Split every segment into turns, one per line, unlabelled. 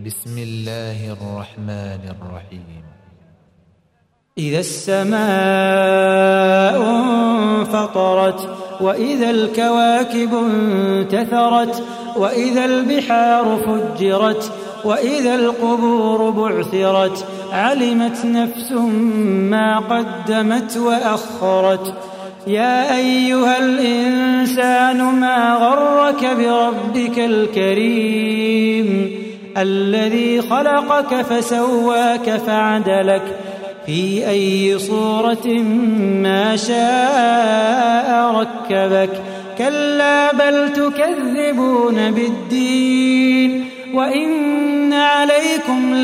بسم الله الرحمن الرحيم.
إذا السماء انفطرت وإذا الكواكب انتثرت وإذا البحار فجرت وإذا القبور بعثرت علمت نفس ما قدمت وأخرت. يا أيها الإنسان ما غرك بربك الكريم الذي خلقك فسواك فعدلك في أي صورة ما شاء ركبك. كلا بل تكذبون بالدين وإن عليكم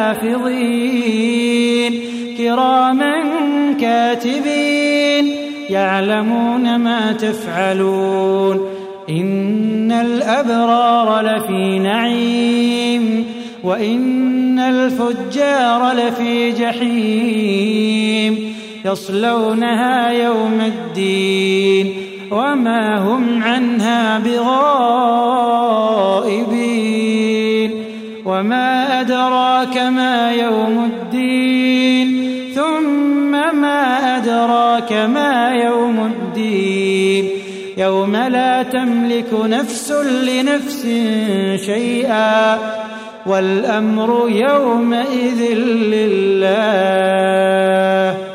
لحافظين كراما كاتبين يعلمون ما تفعلون. إن الأبرار لفي نعيم وإن الفجار لفي جحيم يصلونها يوم الدين وما هم عنها بغائبين. وما أدراك ما يوم الدين ثم ما أدراك ما يوم الدين يوم لا تملك نفس لنفس شيئا والأمر يومئذ لله.